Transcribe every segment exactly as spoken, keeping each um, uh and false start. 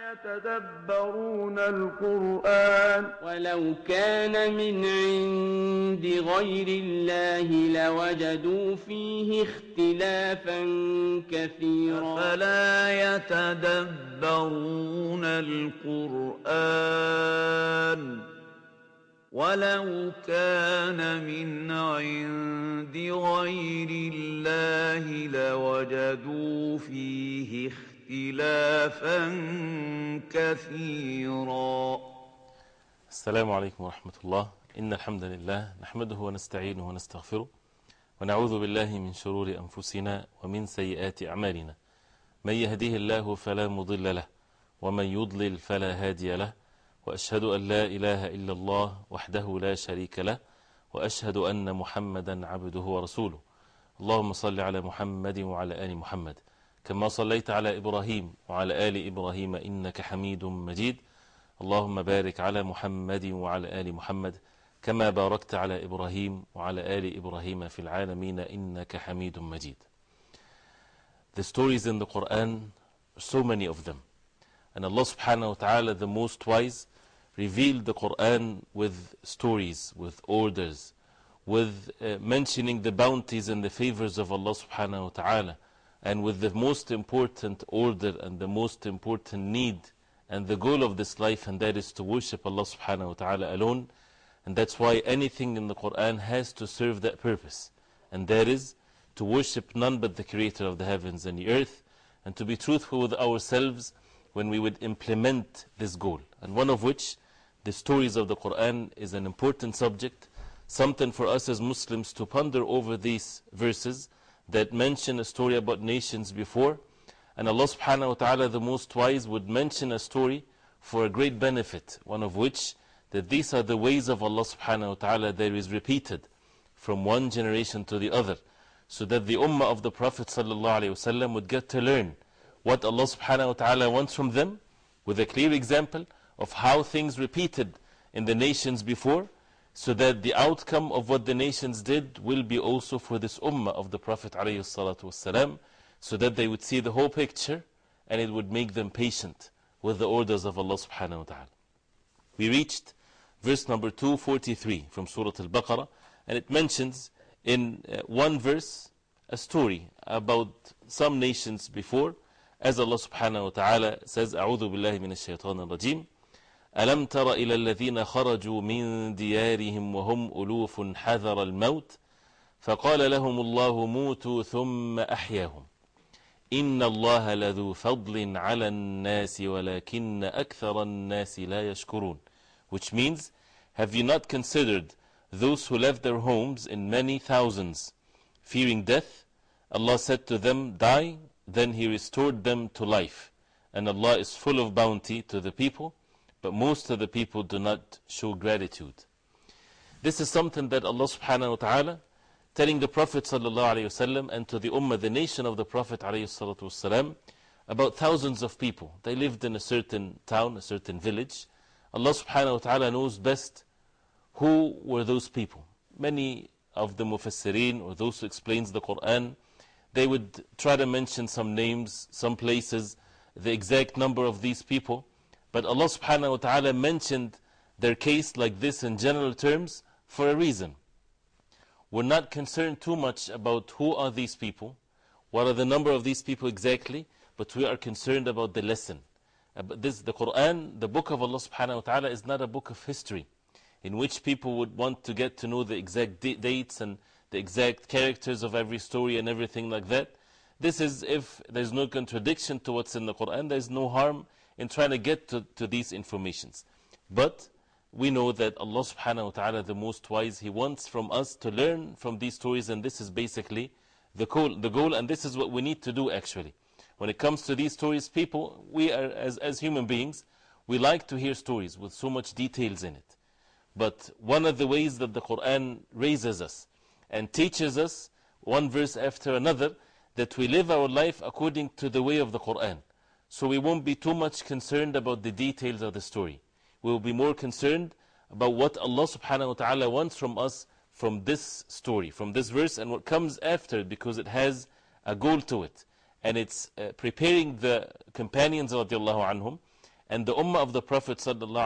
يتدبرون القرآن ولو كان من عند غير الله لوجدوا فيه اختلافا كثيرا فلا يتدبرون القرآن ولو كان من عند غير الله لوجدوا فيه اختلافا كثيرا. السلام عليكم ورحمة الله. إن الحمد لله نحمده ونستعينه ونستغفره ونعوذ بالله من شرور أنفسنا ومن سيئات أعمالنا. من يهديه الله فلا مضل له ومن يضلل فلا هادي له، وأشهد أن لا إله إلا الله وحده لا شريك له، وأشهد أن محمدا عبده ورسوله. اللهم صل على محمد وعلى آل محمد كما صليت على إبراهيم وعلى آل إبراهيم إنك حميد مجيد. اللهم بارك على محمد وعلى آل محمد كما باركت على إبراهيم وعلى آل إبراهيم في العالمين إنك حميد مجيد. The stories in the Quran, so many of them. And Allah subhanahu wa ta'ala, the most wise, revealed the Quran with stories, with orders, with uh, mentioning the bounties and the favors of Allah subhanahu wa ta'ala, and with the most important order and the most important need and the goal of this life, and that is to worship Allah subhanahu wa ta'ala alone. And that's why anything in the Quran has to serve that purpose, and that is to worship none but the Creator of the heavens and the earth, and to be truthful with ourselves when we would implement this goal. And one of which, the stories of the Quran, is an important subject, something for us as Muslims to ponder over these verses that mention a story about nations before. And Allah subhanahu wa ta'ala, the most wise, would mention a story for a great benefit, one of which, that these are the ways of Allah subhanahu wa ta'ala that is repeated from one generation to the other, so that the ummah of the Prophet sallallahu alaihi wasallam would get to learn what Allah subhanahu wa ta'ala wants from them, with a clear example of how things repeated in the nations before, so that the outcome of what the nations did will be also for this ummah of the Prophet alayhi salatu wasalam, so that they would see the whole picture and it would make them patient with the orders of Allah subhanahu wa ta'ala. We reached verse number two forty-three from Surah Al-Baqarah, and it mentions in uh, one verse a story about some nations before, as Allah subhanahu wa ta'ala says, أعوذ بالله من الشيطان الرجيم ألم تر إلى الذين خرجوا من ديارهم وهم ألوف حذر الموت فقال لهم الله موتوا ثم أحياهم إن الله لذو فضل على الناس ولكن أكثر الناس لا يشكرون. Which means, have you not considered those who left their homes in many thousands, fearing death? Allah said to them, die. Then He restored them to life. And Allah is full of bounty to the people, but most of the people do not show gratitude. This is something that Allah subhanahu wa ta'ala telling the Prophet sallallahu alayhi wasallam and to the ummah, the nation of the Prophet alayhi salatu wasalam, about thousands of people. They lived in a certain town, a certain village. Allah subhanahu wa ta'ala knows best who were those people. Many of the mufassirin, or those who explains the Quran, they would try to mention some names, some places, the exact number of these people. But Allah subhanahu wa ta'ala mentioned their case like this in general terms for a reason. We're not concerned too much about who are these people, what are the number of these people exactly, but we are concerned about the lesson. This, the Quran, the book of Allah subhanahu wa ta'ala, is not a book of history in which people would want to get to know the exact dates and the exact characters of every story and everything like that. This is, if there's no contradiction to what's in the Quran, there's no harm in trying to get to, to these informations. But we know that Allah subhanahu wa ta'ala, the most wise, He wants from us to learn from these stories, and this is basically the goal, the goal, and this is what we need to do actually. When it comes to these stories, people, we are, as, as human beings, we like to hear stories with so much details in it. But one of the ways that the Quran raises us and teaches us, one verse after another, that we live our life according to the way of the Quran. So we won't be too much concerned about the details of the story. We will be more concerned about what Allah subhanahu wa ta'ala wants from us from this story, from this verse, and what comes after, because it has a goal to it. And it's uh, preparing the companions radiallahu anhum and the Ummah of the Prophet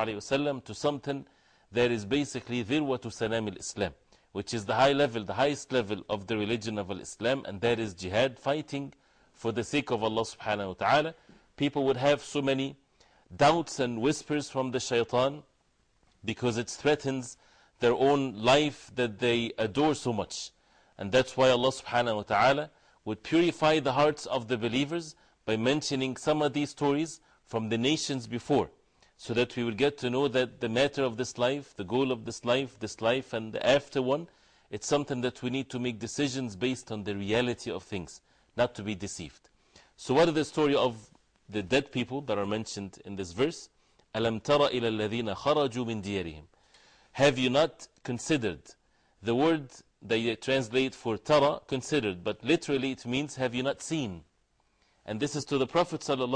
ﷺ to something that is basically dhirwatu sanam al-Islam, which is the high level, the highest level of the religion of Islam, and that is jihad, fighting for the sake of Allah subhanahu wa ta'ala. People would have so many doubts and whispers from the shaitan because it threatens their own life that they adore so much. And that's why Allah subhanahu wa ta'ala would purify the hearts of the believers by mentioning some of these stories from the nations before, so that we would get to know that the matter of this life, the goal of this life, this life and the after one, it's something that we need to make decisions based on the reality of things, not to be deceived. So what is the story of the dead people that are mentioned in this verse? أَلَمْ تَرَ إِلَى الَّذِينَ خَرَجُوا مِنْ دِيَارِهِمْ. Have you not considered? The word they translate for tara, considered, but literally it means have you not seen? And this is to the Prophet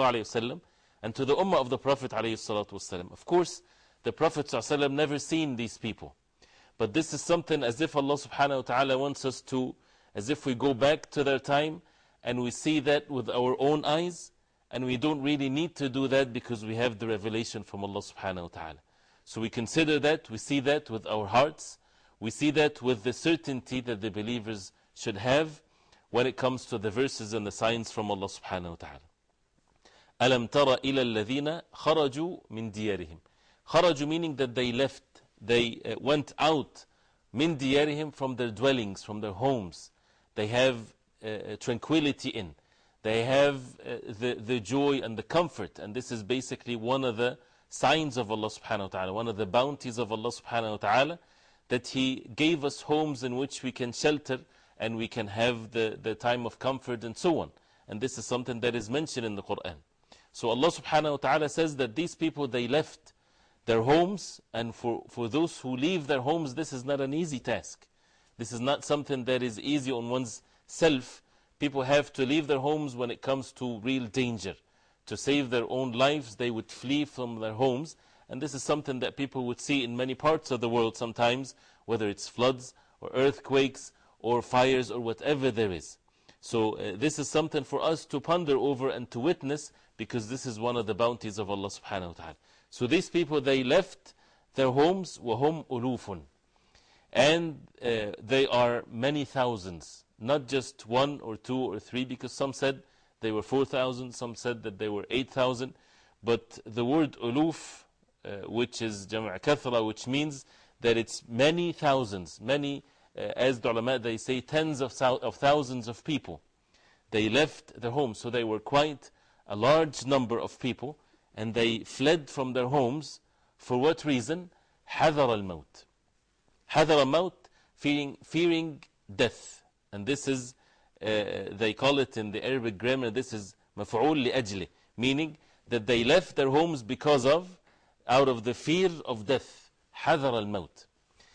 ﷺ and to the Ummah of the Prophet ﷺ. Of course, the Prophet ﷺ never seen these people. But this is something as if Allah subhanahu wa ta'ala wants us to, as if we go back to their time and we see that with our own eyes, and we don't really need to do that because we have the revelation from Allah subhanahu wa ta'ala. So we consider that, we see that with our hearts, we see that with the certainty that the believers should have when it comes to the verses and the signs from Allah subhanahu wa ta'ala. أَلَمْ تَرَ إِلَى الَّذِينَ خَرَجُوا مِنْ دِيَارِهِمْ. خَرَجُوا meaning that they left, they uh, went out, مِنْ دِيَارِهِمْ, from their dwellings, from their homes. They have uh, tranquility in. They have uh, the, the joy and the comfort. And this is basically one of the signs of Allah subhanahu wa ta'ala, one of the bounties of Allah subhanahu wa ta'ala, that He gave us homes in which we can shelter and we can have the, the time of comfort and so on. And this is something that is mentioned in the Quran. So Allah subhanahu wa ta'ala says that these people, they left their homes, and for, for those who leave their homes, this is not an easy task. This is not something that is easy on one's self. People have to leave their homes when it comes to real danger. To save their own lives, they would flee from their homes. And this is something that people would see in many parts of the world sometimes, whether it's floods or earthquakes or fires or whatever there is. So uh, this is something for us to ponder over and to witness, because this is one of the bounties of Allah subhanahu wa ta'ala. So these people, they left their homes, وَهُمْ أُلُوفٌ. And uh, they are many thousands, not just one or two or three, because some said they were four thousand, some said that they were eight thousand. But the word uluf, uh, which is jama' kathra, which means that it's many thousands, many, uh, as the ulama, they say tens of, of thousands of people. They left their homes, so they were quite a large number of people, and they fled from their homes. For what reason? حذر الموت. حذر الموت, fearing, fearing death. And this is, uh, they call it in the Arabic grammar, this is مفعول لأجله, meaning that they left their homes because of, out of the fear of death. حذر الموت.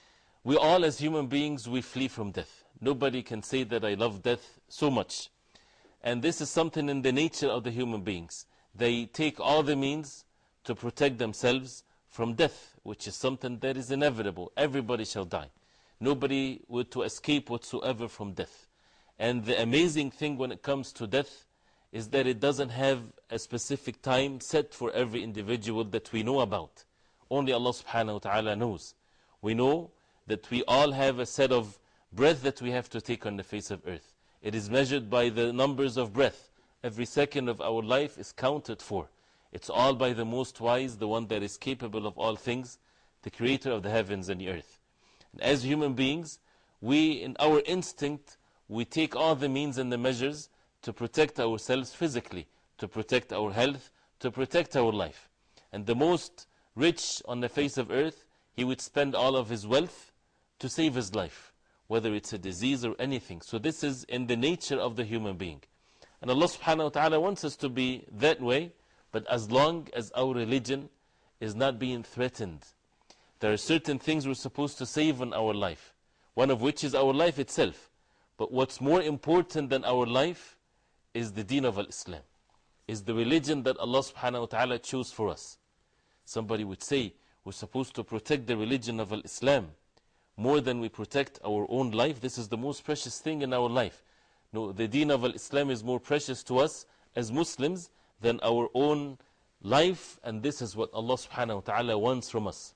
We all as human beings, we flee from death. Nobody can say that I love death so much. And this is something in the nature of the human beings. They take all the means to protect themselves from death, which is something that is inevitable. Everybody shall die. Nobody would to escape whatsoever from death. And the amazing thing when it comes to death is that it doesn't have a specific time set for every individual that we know about. Only Allah subhanahu wa ta'ala knows. We know that we all have a set of breath that we have to take on the face of earth. It is measured by the numbers of breath. Every second of our life is counted for. It's all by the Most Wise, the one that is capable of all things, the Creator of the heavens and the earth. And as human beings, we, in our instinct, we take all the means and the measures to protect ourselves physically, to protect our health, to protect our life. And the most rich on the face of earth, he would spend all of his wealth to save his life, whether it's a disease or anything. So this is in the nature of the human being. And Allah subhanahu wa ta'ala wants us to be that way, but as long as our religion is not being threatened. There are certain things we're supposed to save in our life, one of which is our life itself. But what's more important than our life is the deen of Islam, is the religion that Allah subhanahu wa ta'ala chose for us. Somebody would say, we're supposed to protect the religion of Islam more than we protect our own life. This is the most precious thing in our life. No, the deen of Islam is more precious to us as Muslims than our own life, and this is what Allah subhanahu wa ta'ala wants from us.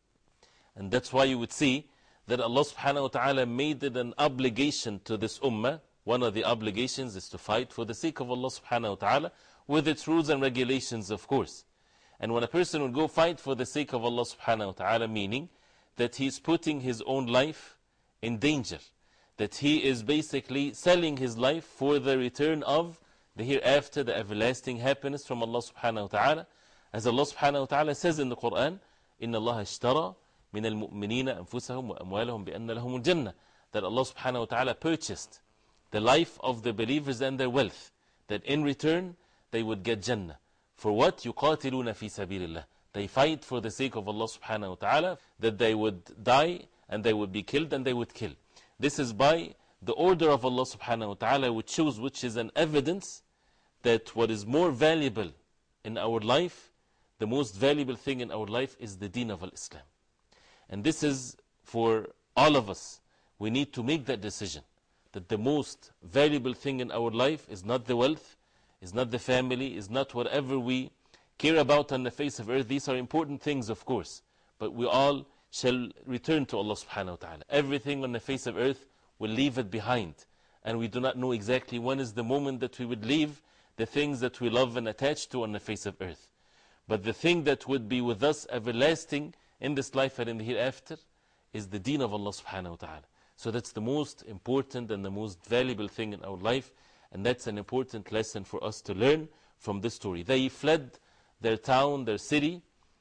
And that's why you would see that Allah subhanahu wa ta'ala made it an obligation to this ummah. One of the obligations is to fight for the sake of Allah subhanahu wa ta'ala, with its rules and regulations, of course. And when a person would go fight for the sake of Allah subhanahu wa ta'ala, meaning that he's putting his own life in danger, that he is basically selling his life for the return of the hereafter, the everlasting happiness from Allah subhanahu wa ta'ala. As Allah subhanahu wa ta'ala says in the Quran, إِنَّ اللَّهَ اشْتَرَى مِنَ الْمُؤْمِنِينَ أَنفُسَهُمْ وَأَمْوَالَهُمْ بِأَنَّ لَهُمُ الْجَنَّةِ, that Allah subhanahu wa ta'ala purchased the life of the believers and their wealth, that in return they would get Jannah. For what? يُقَاتِلُونَ فِي سَبِيلِ اللَّهِ. They fight for the sake of Allah subhanahu wa ta'ala, that they would die and they would be killed and they would kill. This is by the order of Allah subhanahu wa ta'ala, which shows, which is an evidence that what is more valuable in our life, the most valuable thing in our life, is the deen of Islam. And this is for all of us. We need to make that decision, that the most valuable thing in our life is not the wealth, is not the family, is not whatever we care about on the face of earth. These are important things, of course, but we all shall return to Allah subhanahu wa ta'ala. Everything on the face of earth will leave it behind, and we do not know exactly when is the moment that we would leave the things that we love and attach to on the face of earth. But the thing that would be with us everlasting in this life and in the hereafter is the deen of Allah subhanahu wa ta'ala. So that's the most important and the most valuable thing in our life, and that's an important lesson for us to learn from this story. They fled their town, their city,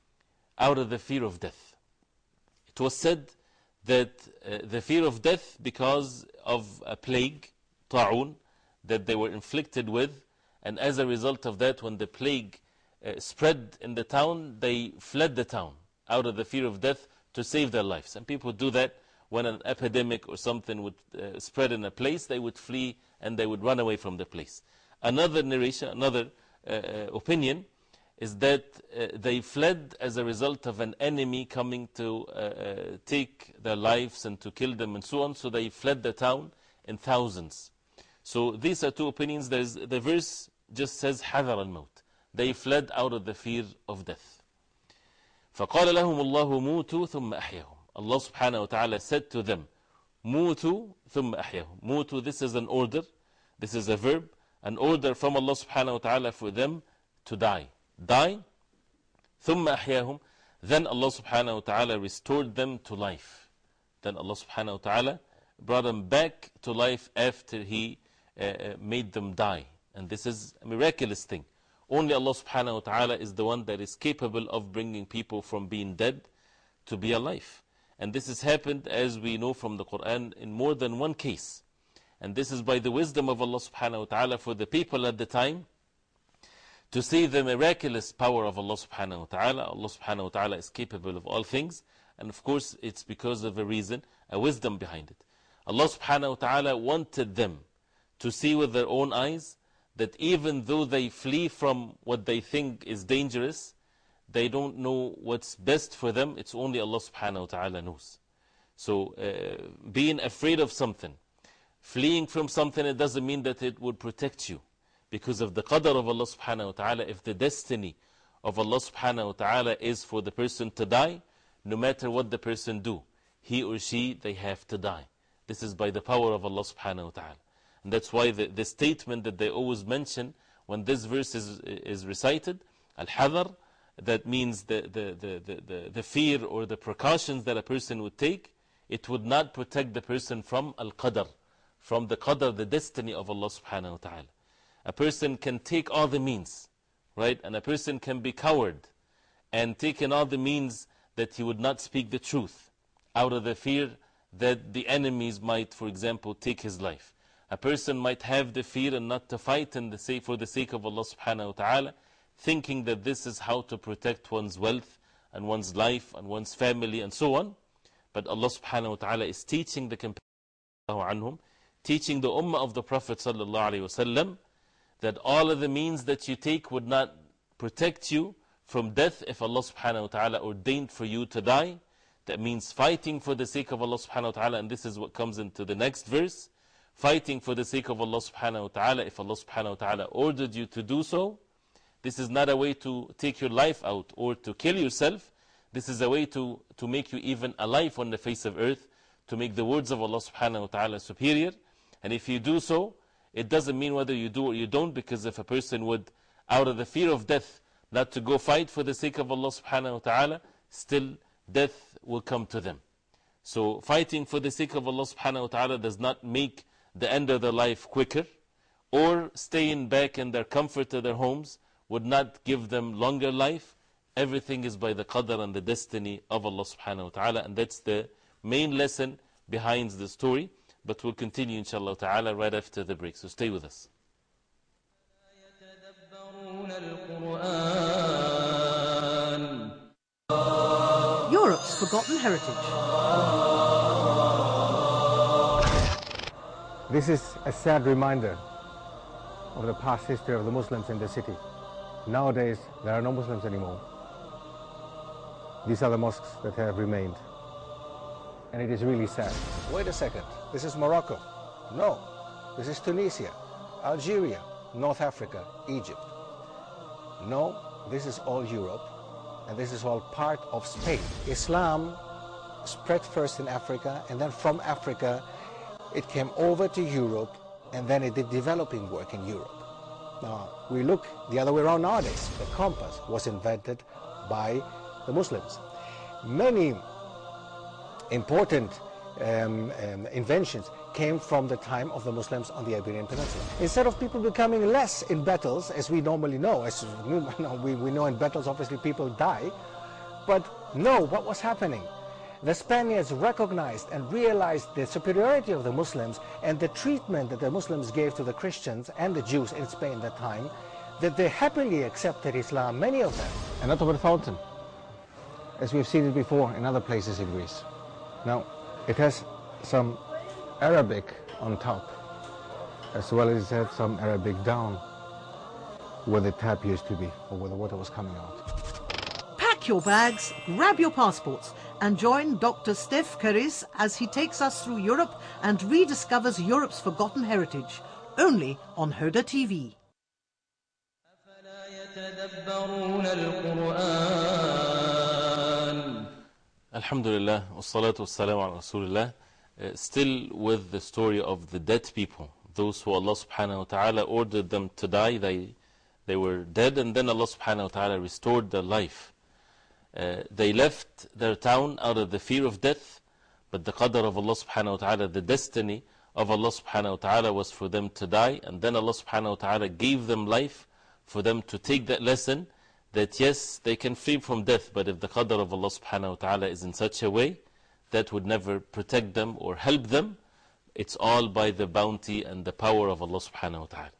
out of the fear of death. It was said that uh, the fear of death because of a plague, ta'un, that they were inflicted with, and as a result of that, when the plague uh, spread in the town, they fled the town out of the fear of death to save their lives. And people do that when an epidemic or something would uh, spread in a place, they would flee and they would run away from the place. Another narration, another uh, opinion is that uh, they fled as a result of an enemy coming to uh, uh, take their lives and to kill them and so on. So they fled the town in thousands. So these are two opinions. There's, the verse just says حذر الموت. They fled out of the fear of death. فقال لهم الله موتوا ثم أحياهم. Allah subhanahu wa ta'ala said to them, موتوا ثم أحياهم. موتوا, this is an order, this is a verb, an order from Allah subhanahu wa ta'ala for them to die. Die, ثم أحياهم. Then Allah subhanahu wa ta'ala restored them to life. Then Allah subhanahu wa ta'ala brought them back to life after He uh, made them die. And this is a miraculous thing. Only Allah subhanahu wa ta'ala is the one that is capable of bringing people from being dead to be alive. And this has happened, as we know from the Quran, in more than one case. And this is by the wisdom of Allah subhanahu wa ta'ala for the people at the time to see the miraculous power of Allah subhanahu wa ta'ala. Allah subhanahu wa ta'ala is capable of all things. And of course, it's because of a reason, a wisdom behind it. Allah subhanahu wa ta'ala wanted them to see with their own eyes that even though they flee from what they think is dangerous, they don't know what's best for them. It's only Allah subhanahu wa ta'ala knows. So uh, being afraid of something, fleeing from something, it doesn't mean that it would protect you. Because of the qadr of Allah subhanahu wa ta'ala, if the destiny of Allah subhanahu wa ta'ala is for the person to die, no matter what the person do, he or she, they have to die. This is by the power of Allah subhanahu wa ta'ala. And that's why the, the statement that they always mention when this verse is, is recited, al-hadar, that means the, the, the, the, the, the fear or the precautions that a person would take, it would not protect the person from al-qadr, from the qadr, the destiny of Allah subhanahu wa ta'ala. A person can take all the means, right? And a person can be coward and take in all the means that he would not speak the truth out of the fear that the enemies might, for example, take his life. A person might have the fear and not to fight in the sake, for the sake of Allah subhanahu wa ta'ala, thinking that this is how to protect one's wealth and one's life and one's family and so on. But Allah subhanahu wa ta'ala is teaching the companions, teaching the ummah of the Prophet sallallahu alayhi wa sallam, that all of the means that you take would not protect you from death if Allah subhanahu wa ta'ala ordained for you to die. That means fighting for the sake of Allah subhanahu wa ta'ala, and this is what comes into the next verse. Fighting for the sake of Allah subhanahu wa ta'ala, if Allah subhanahu wa ta'ala ordered you to do so, This is not a way to take your life out or to kill yourself. This is a way to, to make you even alive on the face of earth, to make the words of Allah subhanahu wa ta'ala superior. And if you do so, it doesn't mean whether you do or you don't, because if a person would, out of the fear of death, not to go fight for the sake of Allah subhanahu wa ta'ala, still death will come to them. So fighting for the sake of Allah subhanahu wa ta'ala does not make the end of their life quicker, or staying back in their comfort of their homes would not give them longer life. Everything is by the qadr and the destiny of Allah subhanahu wa ta'ala, and that's the main lesson behind the story. But we'll continue inshallah ta'ala right after the break, so stay with us. Europe's forgotten heritage. This is a sad reminder of the past history of the Muslims in the city. Nowadays, there are no Muslims anymore. These are the mosques that have remained. And it is really sad. Wait a second, this is Morocco. No, this is Tunisia, Algeria, North Africa, Egypt. No, this is all Europe, and this is all part of Spain. Islam spread first in Africa, and then from Africa it came over to Europe, and then it did developing work in Europe. Now, we look the other way around nowadays. The compass was invented by the Muslims. Many important um, um, inventions came from the time of the Muslims on the Iberian Peninsula. Instead of people becoming less in battles, as we normally know, as we, we know in battles obviously people die, but no, what was happening? The Spaniards recognized and realized the superiority of the Muslims and the treatment that the Muslims gave to the Christians and the Jews in Spain at that time, that they happily accepted Islam, many of them. And not over the fountain, as we've seen it before in other places in Greece. Now, it has some Arabic on top, as well as it has some Arabic down, where the tap used to be, or where the water was coming out. Pack your bags, grab your passports, and join Doctor Steph Keris as he takes us through Europe and rediscovers Europe's forgotten heritage, only on Huda T V. Alhamdulillah, wassalatu wassalamu ala Rasulullah. Uh, still with the story of the dead people, those who Allah subhanahu wa ta'ala ordered them to die, they, they were dead, and then Allah subhanahu wa ta'ala restored their life. Uh, they left their town out of the fear of death, but the qadr of Allah subhanahu wa ta'ala, the destiny of Allah subhanahu wa ta'ala was for them to die, and then Allah subhanahu wa ta'ala gave them life for them to take that lesson that yes, they can flee from death, but if the qadr of Allah subhanahu wa ta'ala is in such a way, that would never protect them or help them. It's all by the bounty and the power of Allah subhanahu wa ta'ala.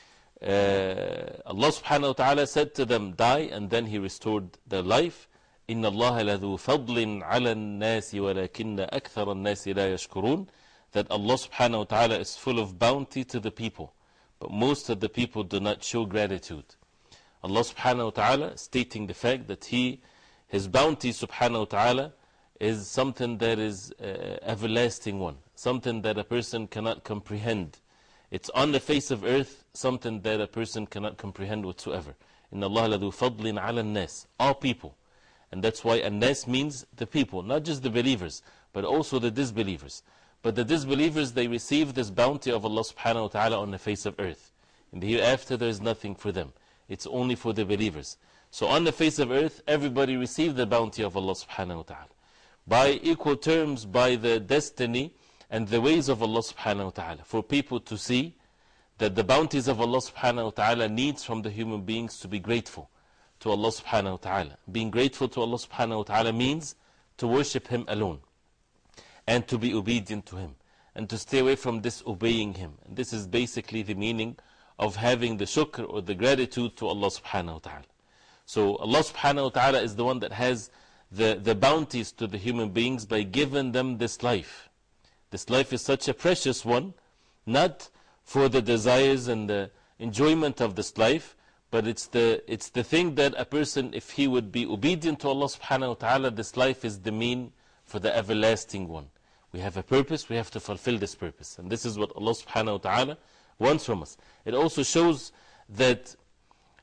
Uh, Allah subhanahu wa ta'ala said to them, die, and then He restored their life. إِنَّ اللَّهَ لَذُو فَضْلٍ عَلَى النَّاسِ وَلَكِنَّ أَكْثَرَ النَّاسِ لَا يَشْكُرُونَ. That Allah subhanahu wa ta'ala is full of bounty to the people, but most of the people do not show gratitude. Allah subhanahu wa ta'ala stating the fact that He, His bounty subhanahu wa ta'ala is something that is uh, everlasting one, something that a person cannot comprehend. It's on the face of earth, something that a person cannot comprehend whatsoever. إِنَّ اللَّهَ لَذُو فَضْلٍ عَلَى النَّاسِ, all people. And that's why an-nas means the people, not just the believers, but also the disbelievers. But the disbelievers, they receive this bounty of Allah subhanahu wa ta'ala on the face of earth. In the hereafter, there is nothing for them. It's only for the believers. So on the face of earth, everybody received the bounty of Allah subhanahu wa ta'ala. By equal terms, by the destiny and the ways of Allah subhanahu wa ta'ala. For people to see that the bounties of Allah subhanahu wa ta'ala needs from the human beings to be grateful to Allah subhanahu wa ta'ala. Being grateful to Allah subhanahu wa ta'ala means to worship Him alone, and to be obedient to Him, and to stay away from disobeying Him. And this is basically the meaning of having the shukr or the gratitude to Allah subhanahu wa ta'ala. So Allah subhanahu wa ta'ala is the one that has the, the bounties to the human beings by giving them this life. This life is such a precious one, not for the desires and the enjoyment of this life, but it's the, it's the thing that a person, if he would be obedient to Allah subhanahu wa ta'ala, this life is the mean for the everlasting one. We have a purpose, we have to fulfill this purpose. And this is what Allah subhanahu wa ta'ala wants from us. It also shows that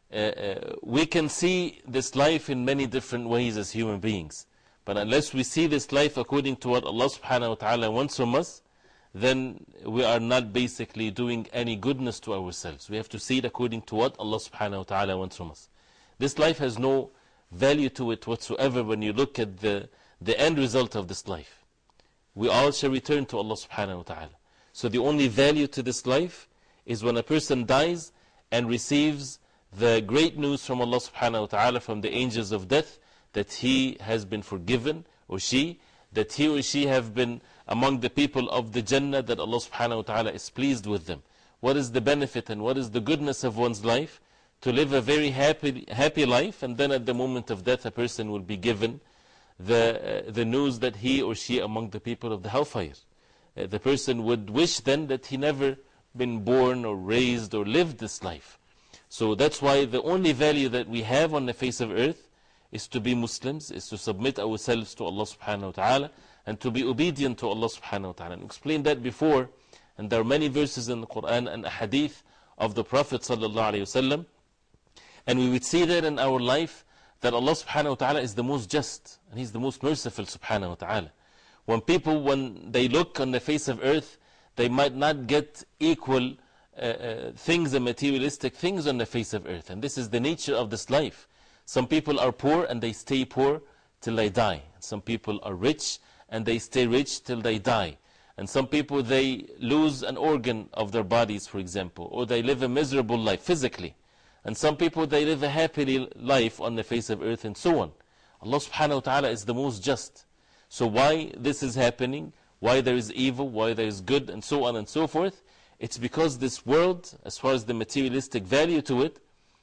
uh, uh, we can see this life in many different ways as human beings. But unless we see this life according to what Allah subhanahu wa ta'ala wants from us, then we are not basically doing any goodness to ourselves. We have to see it according to what Allah subhanahu wa ta'ala wants from us. This life has no value to it whatsoever when you look at the, the end result of this life. We all shall return to Allah subhanahu wa ta'ala. So the only value to this life is when a person dies and receives the great news from Allah subhanahu wa ta'ala, from the angels of death, that he has been forgiven, or she, that he or she have been among the people of the Jannah, that Allah subhanahu wa ta'ala is pleased with them. What is the benefit and what is the goodness of one's life? To live a very happy, happy life, and then at the moment of death a person will be given the, uh, the news that he or she among the people of the hellfire. Uh, the person would wish then that he never been born or raised or lived this life. So that's why the only value that we have on the face of earth is to be Muslims, is to submit ourselves to Allah subhanahu wa ta'ala, and to be obedient to Allah subhanahu wa ta'ala. And I explained that before, and there are many verses in the Quran and a hadith of the Prophet sallallahu alayhi wa sallam. And we would see that in our life, that Allah subhanahu wa ta'ala is the most just, and He's the most merciful subhanahu wa ta'ala. When people, when they look on the face of earth, they might not get equal uh, uh, things and materialistic things on the face of earth. And this is the nature of this life. Some people are poor and they stay poor till they die. Some people are rich and they stay rich till they die. And some people, they lose an organ of their bodies, for example, or they live a miserable life physically. And some people, they live a happy life on the face of earth, and so on. Allah subhanahu wa ta'ala is the most just. So why this is happening, why there is evil, why there is good, and so on and so forth, it's because this world, as far as the materialistic value to it,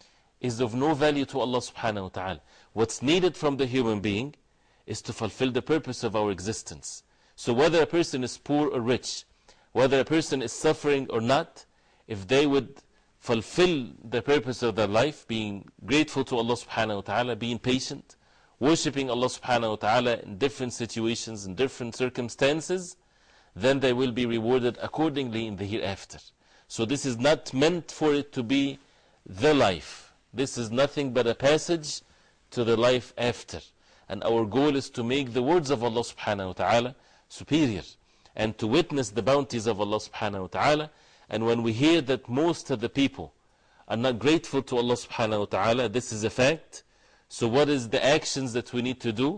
is of no value to Allah subhanahu wa ta'ala. What's needed from the human being is to fulfill the purpose of our existence. So whether a person is poor or rich, whether a person is suffering or not, if they would fulfill the purpose of their life, being grateful to Allah subhanahu wa ta'ala, being patient, worshipping Allah subhanahu wa ta'ala in different situations, in different circumstances, then they will be rewarded accordingly in the hereafter. So this is not meant for it to be the life. This is nothing but a passage to the life after. And our goal is to make the words of Allah subhanahu wa ta'ala superior, and to witness the bounties of Allah subhanahu wa ta'ala. And when we hear that most of the people are not grateful to Allah subhanahu wa ta'ala, this is a fact. So what is the actions that we need to do?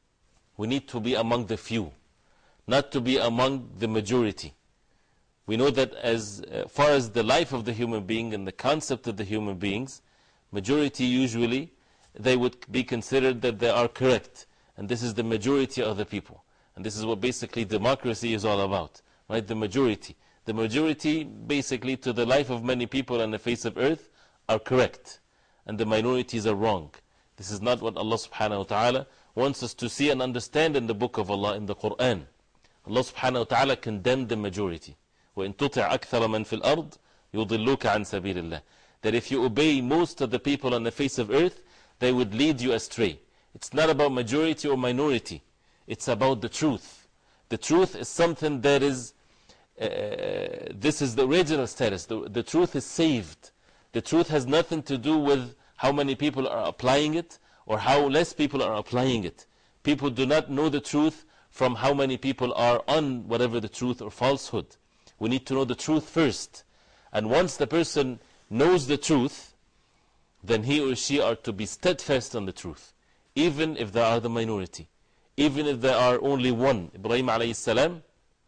We need to be among the few, not to be among the majority. We know that as far as the life of the human being and the concept of the human beings, majority usually, they would be considered that they are correct. And this is the majority of the people. And this is what basically democracy is all about, right? The majority. The majority, basically, to the life of many people on the face of earth, are correct. And the minorities are wrong. This is not what Allah subhanahu wa ta'ala wants us to see and understand in the book of Allah, in the Quran. Allah subhanahu wa ta'ala condemned the majority. وَإِن تُطِعْ أَكْثَرَ مَنْ فِي الْأَرْضِ يُضِلُّكَ عَنْ سَبِيلِ اللَّهِ. That if you obey most of the people on the face of earth, they would lead you astray. It's not about majority or minority. It's about the truth. The truth is something that is, uh, this is the original status. The, the truth is saved. The truth has nothing to do with how many people are applying it or how less people are applying it. People do not know the truth from how many people are on whatever the truth or falsehood. We need to know the truth first. And once the person knows the truth, then he or she are to be steadfast on the truth, even if they are the minority, even if there are only one. Ibrahim alayhi salam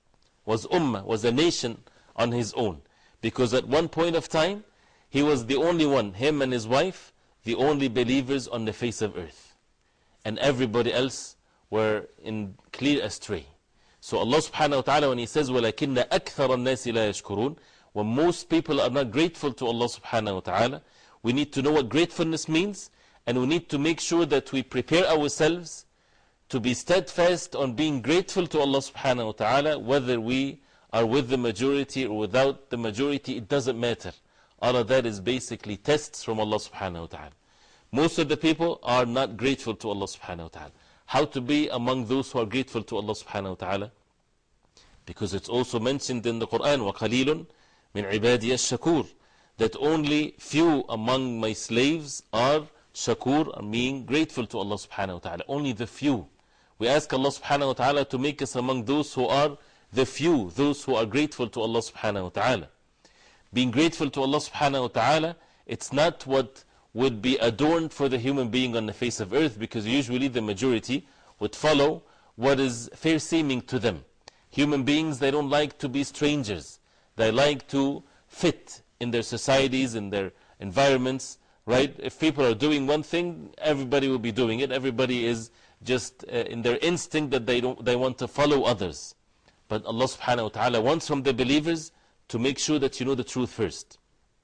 was ummah, was a nation on his own, because at one point of time, he was the only one, him and his wife, the only believers on the face of earth. And everybody else were in clear astray. So Allah subhanahu wa ta'ala, when He says, وَلَكِنَّ أَكْثَرَ النَّاسِ لَا يَشْكُرُونَ, when most people are not grateful to Allah subhanahu wa ta'ala, we need to know what gratefulness means, and we need to make sure that we prepare ourselves to be steadfast on being grateful to Allah subhanahu wa ta'ala, whether we are with the majority or without the majority, it doesn't matter. All of that is basically tests from Allah subhanahu wa ta'ala. Most of the people are not grateful to Allah subhanahu wa ta'ala. How to be among those who are grateful to Allah subhanahu wa ta'ala? Because it's also mentioned in the Quran, وَقَلِيلٌ مِنْ عِبَادِيَ الشَّكُورِ, that only few among my slaves are shakur, are being grateful to Allah subhanahu wa ta'ala. Only the few. We ask Allah subhanahu wa ta'ala to make us among those who are the few, those who are grateful to Allah subhanahu wa ta'ala. Being grateful to Allah subhanahu wa ta'ala, it's not what would be adorned for the human being on the face of earth, because usually the majority would follow what is fair seeming to them. Human beings, they don't like to be strangers. They like to fit in their societies, in their environments, right? If people are doing one thing, everybody will be doing it. Everybody is just uh, in their instinct that they, don't, they want to follow others. But Allah subhanahu wa ta'ala wants from the believers to make sure that you know the truth first.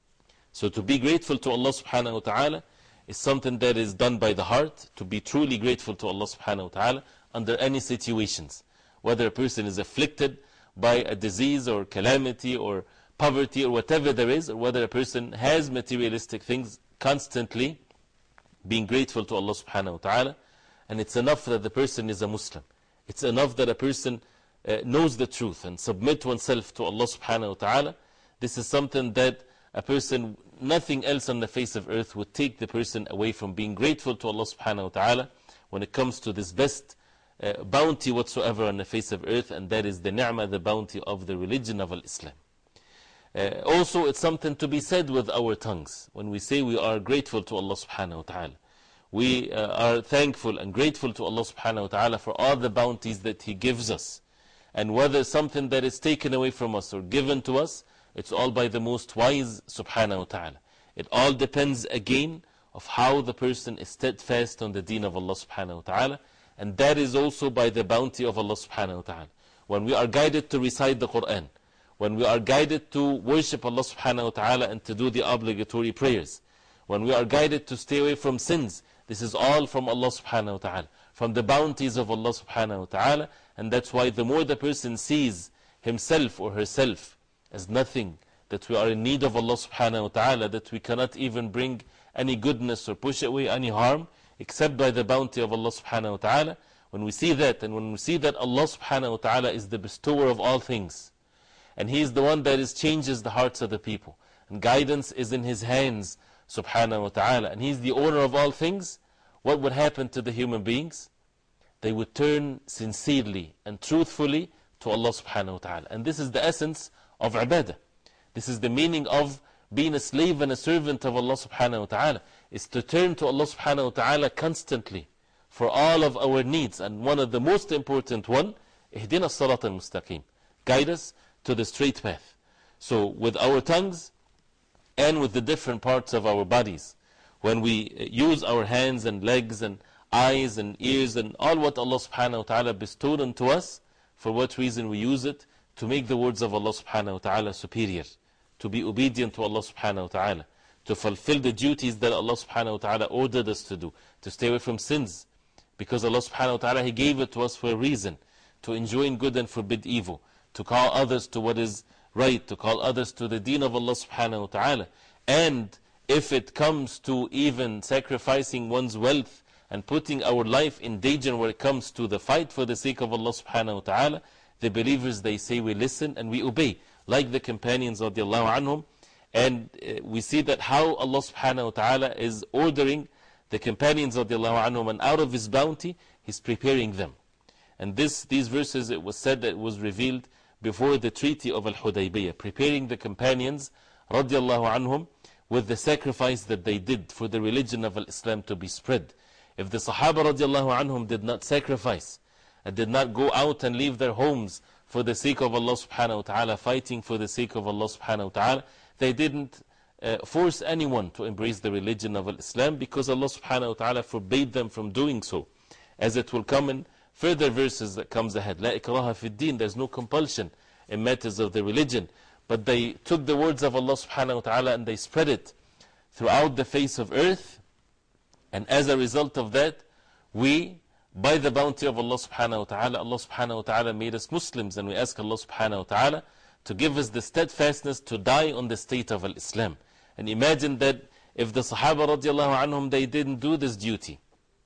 So to be grateful to Allah subhanahu wa ta'ala is something that is done by the heart, to be truly grateful to Allah subhanahu wa ta'ala under any situations. Whether a person is afflicted by a disease or calamity or poverty or whatever there is, or whether a person has materialistic things, constantly being grateful to Allah subhanahu wa ta'ala. And it's enough that the person is a Muslim. It's enough that a person uh, knows the truth and submit oneself to Allah subhanahu wa ta'ala. This is something that a person, nothing else on the face of earth would take the person away from being grateful to Allah subhanahu wa ta'ala when it comes to this best uh, bounty whatsoever on the face of earth, and that is the ni'mah, the bounty of the religion of Islam. Uh, also, it's something to be said with our tongues. When we say we are grateful to Allah subhanahu wa ta'ala, we uh, are thankful and grateful to Allah subhanahu wa ta'ala for all the bounties that He gives us. And whether something that is taken away from us or given to us, it's all by the most wise subhanahu wa ta'ala. It all depends again of how the person is steadfast on the deen of Allah subhanahu wa ta'ala. And that is also by the bounty of Allah subhanahu wa ta'ala. When we are guided to recite the Quran, when we are guided to worship Allah subhanahu wa ta'ala and to do the obligatory prayers, when we are guided to stay away from sins, this is all from Allah subhanahu wa ta'ala, from the bounties of Allah subhanahu wa ta'ala. And that's why the more the person sees himself or herself as nothing, that we are in need of Allah subhanahu wa ta'ala, that we cannot even bring any goodness or push away any harm except by the bounty of Allah subhanahu wa ta'ala. When we see that, and when we see that Allah subhanahu wa ta'ala is the bestower of all things, and He is the one that is changes the hearts of the people, and guidance is in His hands subhanahu wa ta'ala, and He is the owner of all things, what would happen to the human beings? They would turn sincerely and truthfully to Allah subhanahu wa ta'ala. And this is the essence of ibadah. This is the meaning of being a slave and a servant of Allah subhanahu wa ta'ala, is to turn to Allah subhanahu wa ta'ala constantly for all of our needs. And one of the most important one, ihdina as-salat al-mustaqim, guide us to the straight path. So with our tongues and with the different parts of our bodies, when we use our hands and legs and eyes and ears and all what Allah subhanahu wa ta'ala bestowed unto us, for what reason we use it? To make the words of Allah subhanahu wa ta'ala superior, to be obedient to Allah subhanahu wa ta'ala, to fulfill the duties that Allah subhanahu wa ta'ala ordered us to do, to stay away from sins, because Allah subhanahu wa ta'ala, He gave it to us for a reason, to enjoin good and forbid evil, to call others to what is right, to call others to the deen of Allah subhanahu wa ta'ala. And if it comes to even sacrificing one's wealth and putting our life in danger when it comes to the fight for the sake of Allah subhanahu wa ta'ala, the believers, they say we listen and we obey, like the companions radiallahu anhum. And uh, we see that how Allah subhanahu wa ta'ala is ordering the companions radiallahu anhum, and out of His bounty, He's preparing them. And this, these verses, it was said that it was revealed before the treaty of Al-Hudaybiyah, preparing the companions radiallahu anhum with the sacrifice that they did for the religion of Islam to be spread. If the Sahaba radiallahu anhum did not sacrifice, and did not go out and leave their homes for the sake of Allah subhanahu wa ta'ala, fighting for the sake of Allah subhanahu wa ta'ala, they didn't uh, force anyone to embrace the religion of Islam, because Allah subhanahu wa ta'ala forbade them from doing so. As it will come in further verses that comes ahead. La ikraha fi din, there's no compulsion in matters of the religion. But they took the words of Allah subhanahu wa ta'ala and they spread it throughout the face of earth. And as a result of that, we, by the bounty of Allah subhanahu wa ta'ala, Allah subhanahu wa ta'ala made us Muslims, and we ask Allah subhanahu wa ta'ala to give us the steadfastness to die on the state of Islam. And imagine that if the Sahaba radiallahu anhum, they didn't do this duty,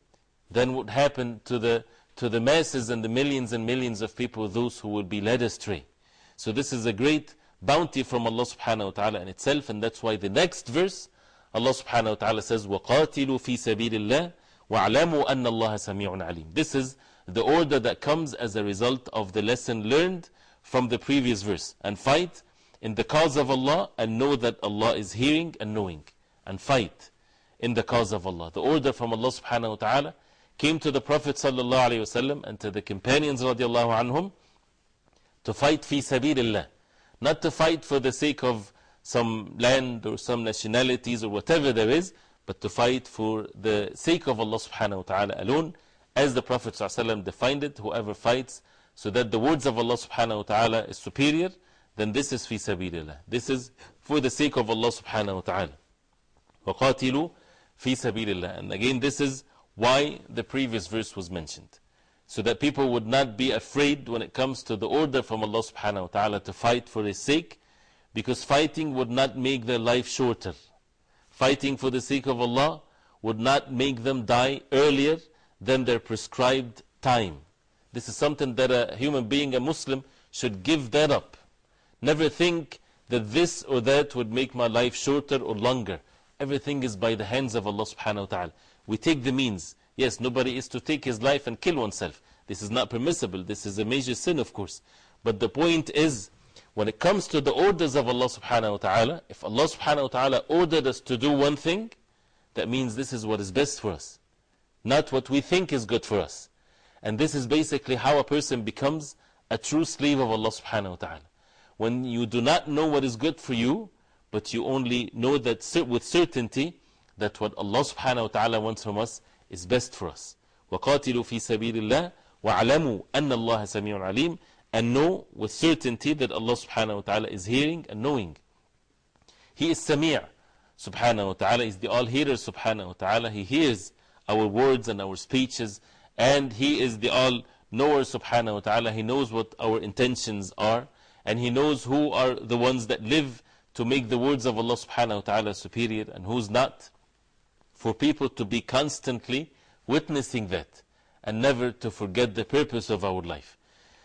then what would happen to the, to the masses and the millions and millions of people, those who would be led astray. So this is a great bounty from Allah subhanahu wa ta'ala in itself, and that's why the next verse, Allah subhanahu wa ta'ala says, وَقَاتِلُوا فِي سَبِيلِ اللَّهِ وَاعْلَمُوا أَنَّ اللَّهَ سَمِيعٌ عَلِيمٌ. This is the order that comes as a result of the lesson learned from the previous verse. And fight in the cause of Allah, and know that Allah is hearing and knowing. And fight in the cause of Allah. The order from Allah subhanahu wa ta'ala came to the Prophet sallallahu alayhi wa sallam and to the companions radiallahu anhum to fight fi sabirillah. Not to fight for the sake of some land or some nationalities or whatever there is, but to fight for the sake of Allah subhanahu wa ta'ala alone. As the Prophet sallallahu alayhi wa sallam defined it, whoever fights so that the words of Allah subhanahu wa ta'ala is superior, then this is fi sabirillah. This is for the sake of Allah subhanahu wa ta'ala. وَقَاتِلُوا fi sabirillah. And again, this is why the previous verse was mentioned. So that people would not be afraid when it comes to the order from Allah subhanahu wa ta'ala to fight for His sake, because fighting would not make their life shorter. Fighting for the sake of Allah would not make them die earlier than their prescribed time. This is something that a human being, a Muslim, should give that up. Never think that this or that would make my life shorter or longer. Everything is by the hands of Allah subhanahu wa ta'ala. We take the means. Yes, nobody is to take his life and kill oneself. This is not permissible. This is a major sin, of course. But the point is, when it comes to the orders of Allah subhanahu wa ta'ala, if Allah subhanahu wa ta'ala ordered us to do one thing, that means this is what is best for us, not what we think is good for us. And this is basically how a person becomes a true slave of Allah subhanahu wa ta'ala. When you do not know what is good for you, but you only know that with certainty that what Allah subhanahu wa ta'ala wants from us is best for us. وَقَاتِلُوا فِي سَبِيلِ اللَّهِ وَاعْلَمُوا أَنَّ اللَّهَ سَمِيعٌ عَلِيمٌ. And know with certainty that Allah subhanahu wa ta'ala is hearing and knowing. He is Sami' subhanahu wa ta'ala, is the all-hearer subhanahu wa ta'ala. He hears our words and our speeches, and He is the all-knower subhanahu wa ta'ala. He knows what our intentions are, and He knows who are the ones that live to make the words of Allah subhanahu wa ta'ala superior and who's not. For people to be constantly witnessing that and never to forget the purpose of our life.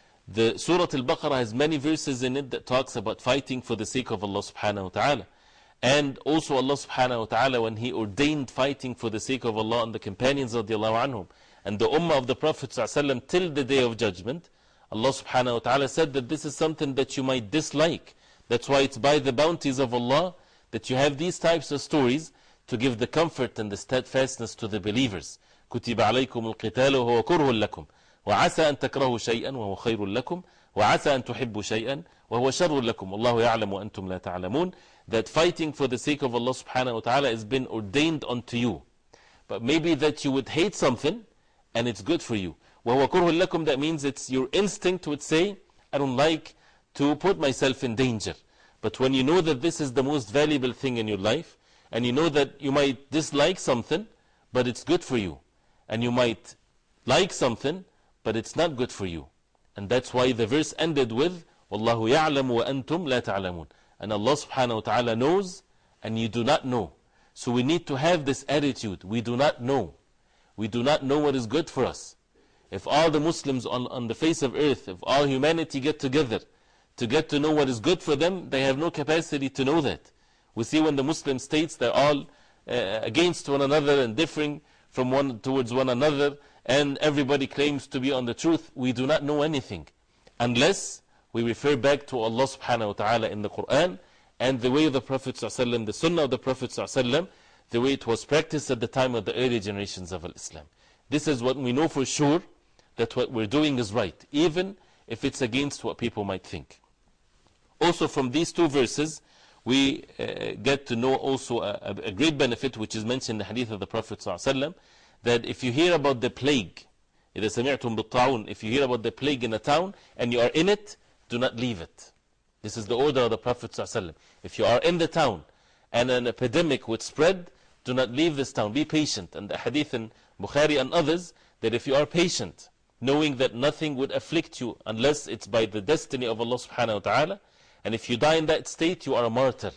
The Surah Al-Baqarah has many verses in it that talks about fighting for the sake of Allah subhanahu wa ta'ala. And also Allah subhanahu wa ta'ala, when He ordained fighting for the sake of Allah and the companions radiallahu anhum and the ummah of the Prophet sallallahu alaihi wasallam till the day of judgment, Allah subhanahu wa ta'ala said that this is something that you might dislike. That's why it's by the bounties of Allah that you have these types of stories to give the comfort and the steadfastness to the believers. كُتِبَ عَلَيْكُمُ الْقِتَالُ وَهُوَ كُرْهٌ لَكُمْ وَعَسَىٰ أَن تَكْرَهُوا شَيْئًا وَهُوَ خَيْرٌ لَكُمْ وَعَسَىٰ أَن تُحِبُّوا شَيْئًا وَهُوَ شَرٌ لَكُمْ وَاللَّهُ يَعْلَمُ وَأَنْتُمْ لَا تَعْلَمُونَ. That fighting for the sake of Allah subhanahu wa ta'ala has been ordained unto you. But maybe that you would hate something and it's good for you. وَهُوَ كُرْهٌ لَكُمْ, that means it's your instinct would say, I don't like to put myself in danger. But when you know that this is the most valuable thing in your life, and you know that you might dislike something, but it's good for you, and you might like something, but it's not good for you. And that's why the verse ended with, وَاللَّهُ يَعْلَمُ وَأَنْتُمْ لَا تَعْلَمُونَ. And Allah subhanahu wa ta'ala knows, and you do not know. So we need to have this attitude. We do not know. We do not know what is good for us. If all the Muslims on, on the face of earth, if all humanity get together to get to know what is good for them, they have no capacity to know that. We see when the Muslim states, they're all uh, against one another and differing from one towards one another, and everybody claims to be on the truth. We do not know anything unless we refer back to Allah subhanahu wa ta'ala in the Quran and the way of the Prophet sallallahu alaihi wasallam, the Sunnah of the Prophet sallallahu alaihi wasallam, the way it was practiced at the time of the early generations of Islam. This is what we know for sure, that what we're doing is right, even if it's against what people might think. Also from these two verses, we uh, get to know also a, a great benefit, which is mentioned in the hadith of the Prophet ﷺ, that if you hear about the plague, إِذَا سَمِعْتُمْ بِالطَّاعُونَ, if you hear about the plague in a town and you are in it, do not leave it. This is the order of the Prophet ﷺ. If you are in the town and an epidemic would spread, do not leave this town. Be patient. And the hadith in Bukhari and others, that if you are patient, knowing that nothing would afflict you unless it's by the destiny of Allah subhanahu wa ta'ala, and if you die in that state, you are a martyr.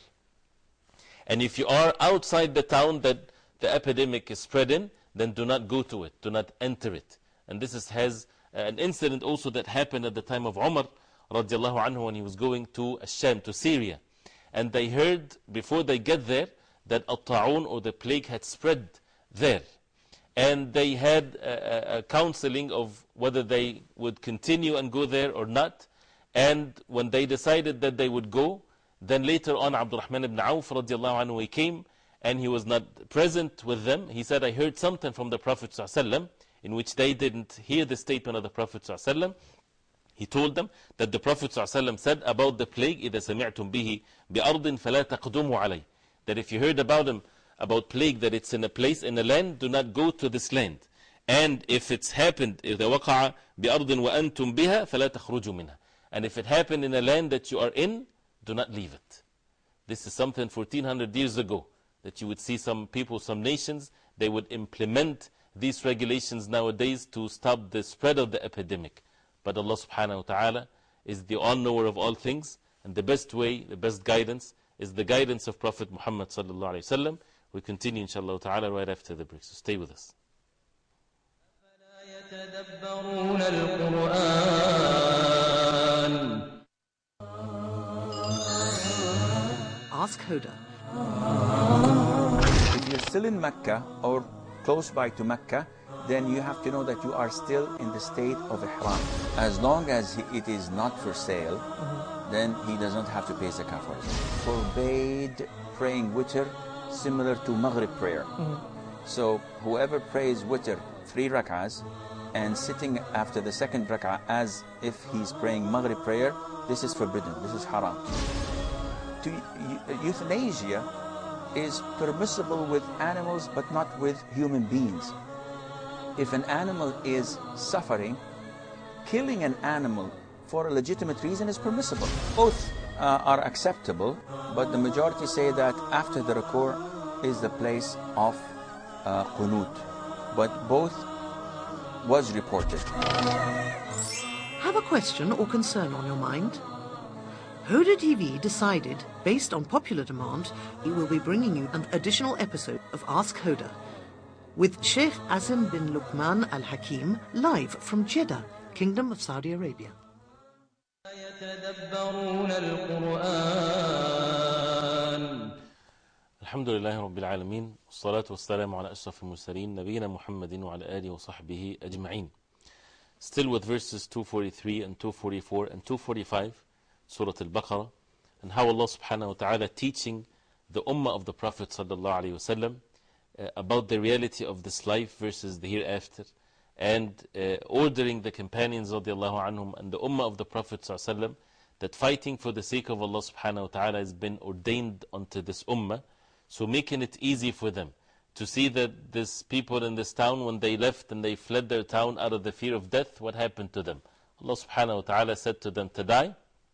And if you are outside the town that the epidemic is spread in, then do not go to it, do not enter it. And this is, has an incident also that happened at the time of Umar radiallahu anhu when he was going to Sham, to Syria. And they heard, before they get there, that a ta'un or the plague had spread there. And they had a, a counseling of whether they would continue and go there or not. And when they decided that they would go, then later on Abdurrahman ibn Auf radiallahu anhu, he came and he was not present with them. He said, I heard something from the Prophet ﷺ in which they didn't hear the statement of the Prophet ﷺ. He told them that the Prophet ﷺ said about the plague, إِذَا سَمِعْتُمْ بِهِ بِأَرْضٍ فَلَا تَقْدُمُوا عَلَيْهِ, that if you heard about him, about plague, that it's in a place, in a land, do not go to this land. And if it's happened, إِذَا وَقَعَ بِأَرْضٍ وَأَنْتُمْ بِهَا فَلَا تَخْرُجُوا مِنْهَا, and if it happened in a land that you are in, do not leave it. This is something fourteen hundred years ago, that you would see some people, some nations, they would implement these regulations nowadays to stop the spread of the epidemic. But Allah subhanahu wa ta'ala is the all-knower of all things, and the best way, the best guidance, is the guidance of Prophet Muhammad sallallahu alayhi wa sallam. We continue inshallah ta'ala right after the break, so stay with us. Ask Hoda. If you're still in Mecca or close by to Mecca, then you have to know that you are still in the state of Ihram. As long as he, it is not for sale, mm-hmm. then he doesn't have to pay zakah for it. Forbade praying witr similar to Maghrib prayer. Mm-hmm. So whoever prays witr three rak'ahs and sitting after the second rak'ah as if he's praying Maghrib prayer, this is forbidden, this is haram. To, euthanasia is permissible with animals but not with human beings. If an animal is suffering, killing an animal for a legitimate reason is permissible. Both uh, are acceptable, but the majority say that after the ruku' is the place of uh, qunut. But both was reported. Have a question or concern on your mind? Hoda T V decided, based on popular demand, it will be bringing you an additional episode of Ask Hoda with Sheikh Azim bin Luqman Al Hakim, live from Jeddah, Kingdom of Saudi Arabia. Alhamdulillah Rabbil Alameen, wassalatu wassalamu ala ashraf al-mursaleen, nabiyina Muhammadin wa ala alihi wa sahbihi ajma'in. Still with verses two forty-three and two forty-four and two forty-five, Surah Al-Baqarah, and how Allah subhanahu wa ta'ala teaching the ummah of the Prophet sallallahu alayhi wa sallam uh, about the reality of this life versus the hereafter, and uh, ordering the companions radiallahu anhum and the ummah of the Prophet sallallahu alayhi wa sallam that fighting for the sake of Allah subhanahu wa ta'ala has been ordained unto this ummah, so making it easy for them to see that these people in this town, when they left and they fled their town out of the fear of death, what happened to them? Allah subhanahu wa ta'ala said to them to die,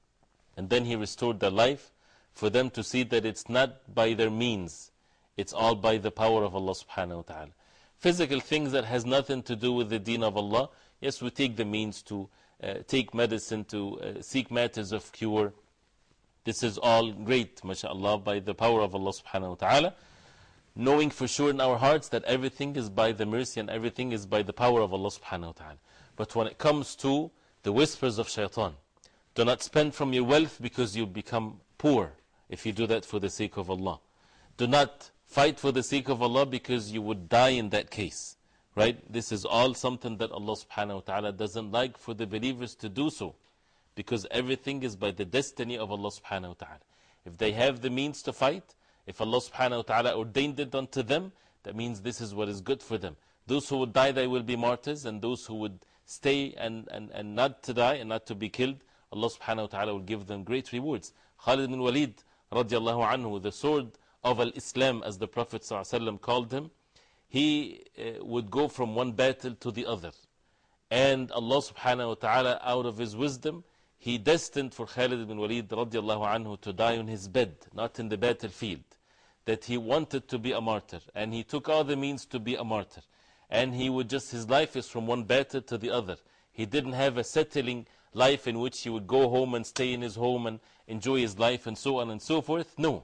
and then He restored their life, for them to see that it's not by their means, it's all by the power of Allah subhanahu wa ta'ala. Physical things that has nothing to do with the deen of Allah, yes, we take the means to uh, take medicine, to uh, seek matters of cure. This is all great, mashallah, by the power of Allah subhanahu wa ta'ala. Knowing for sure in our hearts that everything is by the mercy and everything is by the power of Allah subhanahu wa ta'ala. But when it comes to the whispers of shaitan, do not spend from your wealth because you become poor if you do that for the sake of Allah. Do not fight for the sake of Allah because you would die in that case. Right? This is all something that Allah subhanahu wa ta'ala doesn't like for the believers to do so, because everything is by the destiny of Allah subhanahu wa ta'ala. If they have the means to fight, if Allah subhanahu wa ta'ala ordained it unto them, that means this is what is good for them. Those who would die, they will be martyrs, and those who would stay and, and, and not to die and not to be killed, Allah subhanahu wa ta'ala will give them great rewards. Khalid bin Walid radiallahu anhu, the sword of al-Islam, as the Prophet sallallahu alaihi wasallam called him, he uh, would go from one battle to the other. And Allah subhanahu wa ta'ala, out of His wisdom, He destined for Khalid bin Walid radiallahu anhu to die on his bed, not in the battlefield. That he wanted to be a martyr, and he took all the means to be a martyr. And he would just, his life is from one battle to the other. He didn't have a settling life in which he would go home and stay in his home and enjoy his life and so on and so forth. No.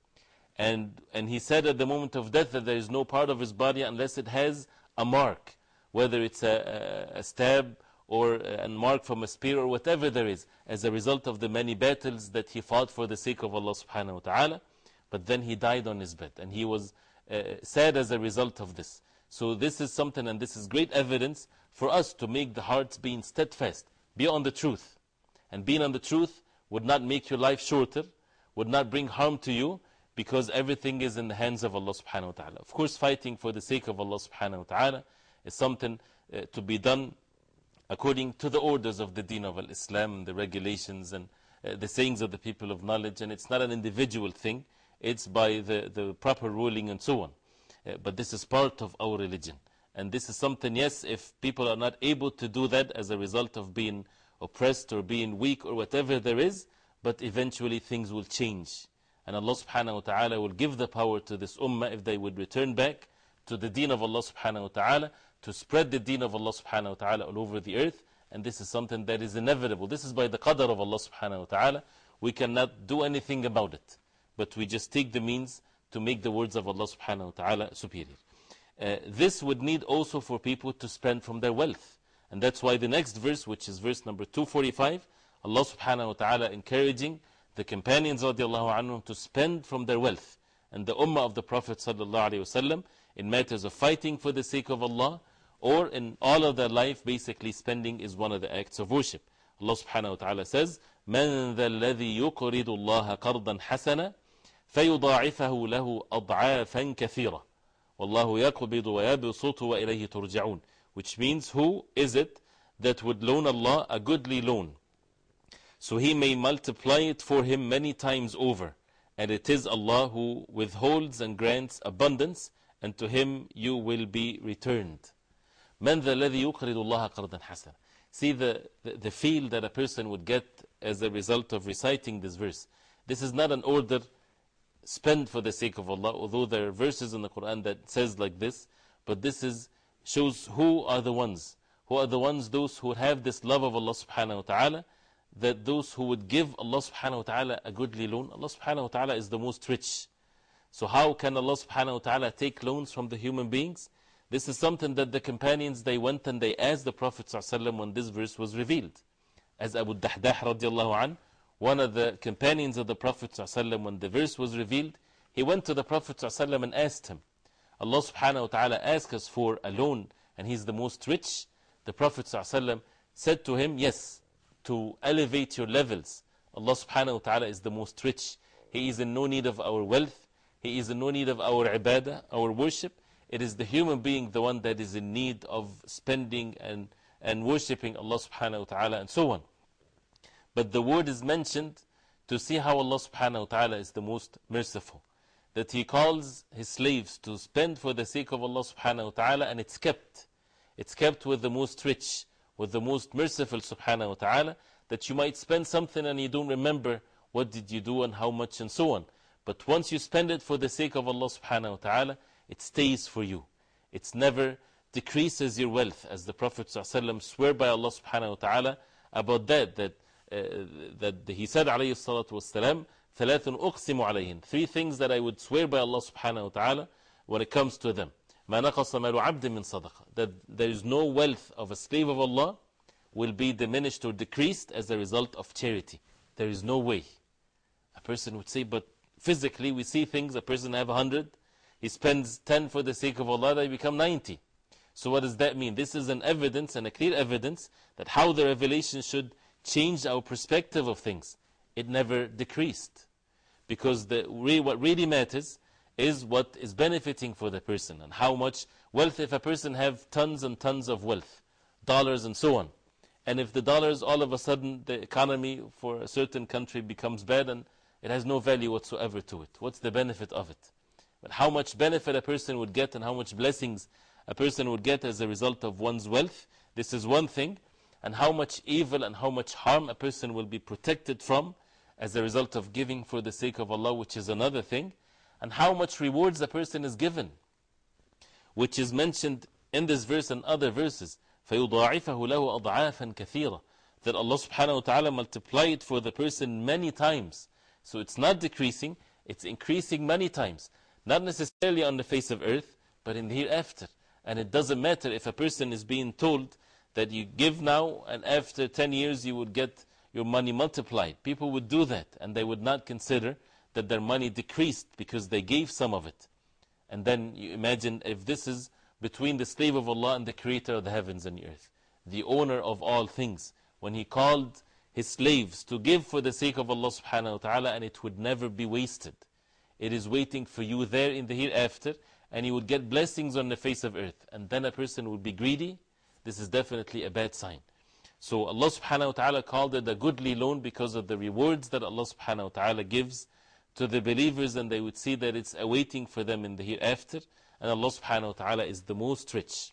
And, and he said at the moment of death that there is no part of his body unless it has a mark, whether it's a, a, a stab or a mark from a spear, or whatever there is, as a result of the many battles that he fought for the sake of Allah subhanahu wa ta'ala. But then he died on his bed, and he was uh, sad as a result of this. So this is something, and this is great evidence for us to make the hearts being steadfast, be on the truth. And being on the truth would not make your life shorter, would not bring harm to you, because everything is in the hands of Allah subhanahu wa ta'ala. Of course, fighting for the sake of Allah subhanahu wa ta'ala is something uh, to be done according to the orders of the deen of Islam, the regulations and uh, the sayings of the people of knowledge. And it's not an individual thing, it's by the, the proper ruling and so on. Uh, but this is part of our religion. And this is something, yes, if people are not able to do that as a result of being oppressed or being weak or whatever there is, but eventually things will change. And Allah subhanahu wa ta'ala will give the power to this ummah if they would return back to the deen of Allah subhanahu wa ta'ala, to spread the deen of Allah subhanahu wa ta'ala all over the earth. And this is something that is inevitable. This is by the qadr of Allah subhanahu wa ta'ala. We cannot do anything about it, but we just take the means to make the words of Allah subhanahu wa ta'ala superior. Uh, this would need also for people to spend from their wealth. And that's why the next verse, which is verse number two forty-five, Allah subhanahu wa ta'ala encouraging the companions radiallahu anhum to spend from their wealth. And the ummah of the Prophet sallallahu alayhi wasallam, in matters of fighting for the sake of Allah, or in all of their life, basically spending is one of the acts of worship. Allah subhanahu wa ta'ala says, مَنْ ذَا الَّذِي يُقْرِضُ اللَّهَ قَرْضًا حَسَنًا فَيُضَاعِفَهُ لَهُ أَضْعَافًا كَثِيرًا وَاللَّهُ يَقْبِضُ وَيَبْسُطُ وَإِلَيْهِ تُرْجَعُونَ. Which means, who is it that would loan Allah a goodly loan, so He may multiply it for him many times over? And it is Allah who withholds and grants abundance, and to Him you will be returned. مَنْ ذَا الَّذِي يُقْرِضُ اللَّهَ قَرْضًا حَسَنًا. See the, the, the feel that a person would get as a result of reciting this verse. This is not an order, spend for the sake of Allah, although there are verses in the Quran that says like this, but this is, shows who are the ones. Who are the ones, those who have this love of Allah subhanahu wa ta'ala, that those who would give Allah subhanahu wa ta'ala a goodly loan. Allah subhanahu wa ta'ala is the most rich. So how can Allah subhanahu wa ta'ala take loans from the human beings? This is something that the companions, they went and they asked the Prophet ﷺ when this verse was revealed. As Abu Dahdah radiallahu anh, one of the companions of the Prophet ﷺ, when the verse was revealed, he went to the Prophet ﷺ and asked him, Allah subhanahu wa ta'ala asked us for a loan and He's the most rich. The Prophet ﷺ said to him, yes, to elevate your levels, Allah subhanahu wa ta'ala is the most rich. He is in no need of our wealth. He is in no need of our ibadah, our worship. It is the human being, the one that is in need of spending and, and worshipping Allah subhanahu wa ta'ala and so on. But the word is mentioned to see how Allah subhanahu wa ta'ala is the most merciful. That He calls His slaves to spend for the sake of Allah subhanahu wa ta'ala, and it's kept. It's kept with the most rich, with the most merciful subhanahu wa ta'ala, that you might spend something and you don't remember what did you do and how much and so on. But once you spend it for the sake of Allah subhanahu wa ta'ala, it stays for you. It never decreases your wealth, as the Prophet ﷺ swear by Allah subhanahu wa ta'ala about that, that, uh, that he said alayhi salatu wassalam, ثَلَاثٌ أُقْسِمُ عَلَيْهِنْ. Three things that I would swear by Allah subhanahu wa ta'ala when it comes to them. مَا نَقَصَ مَالُ عَبْدٍ مِّن صَدَقَةٍ. That there is no wealth of a slave of Allah will be diminished or decreased as a result of charity. There is no way. A person would say, but physically we see things, a person have a hundred, he spends ten for the sake of Allah, they become ninety. So what does that mean? This is an evidence and a clear evidence that how the revelation should change our perspective of things. It never decreased. Because the, what really matters is what is benefiting for the person, and how much wealth. If a person have tons and tons of wealth, dollars and so on, and if the dollars all of a sudden the economy for a certain country becomes bad and it has no value whatsoever to it, what's the benefit of it? But how much benefit a person would get and how much blessings a person would get as a result of one's wealth, this is one thing. And how much evil and how much harm a person will be protected from as a result of giving for the sake of Allah, which is another thing. And how much rewards a person is given, which is mentioned in this verse and other verses. فَيُضَاعِفَهُ لَهُ أَضْعَافًا كَثِيرًا. That Allah subhanahu wa ta'ala multiply it for the person many times. So it's not decreasing, it's increasing many times. Not necessarily on the face of earth, but in the hereafter. And it doesn't matter if a person is being told that you give now and after ten years you would get your money multiplied. People would do that and they would not consider that their money decreased because they gave some of it. And then you imagine if this is between the slave of Allah and the creator of the heavens and the earth, the owner of all things, when he called his slaves to give for the sake of Allah subhanahu wa ta'ala, and it would never be wasted. It is waiting for you there in the hereafter, and you would get blessings on the face of earth. And then a person would be greedy. This is definitely a bad sign. So Allah subhanahu wa ta'ala called it a goodly loan because of the rewards that Allah subhanahu wa ta'ala gives to the believers, and they would see that it's awaiting for them in the hereafter. And Allah subhanahu wa ta'ala is the most rich.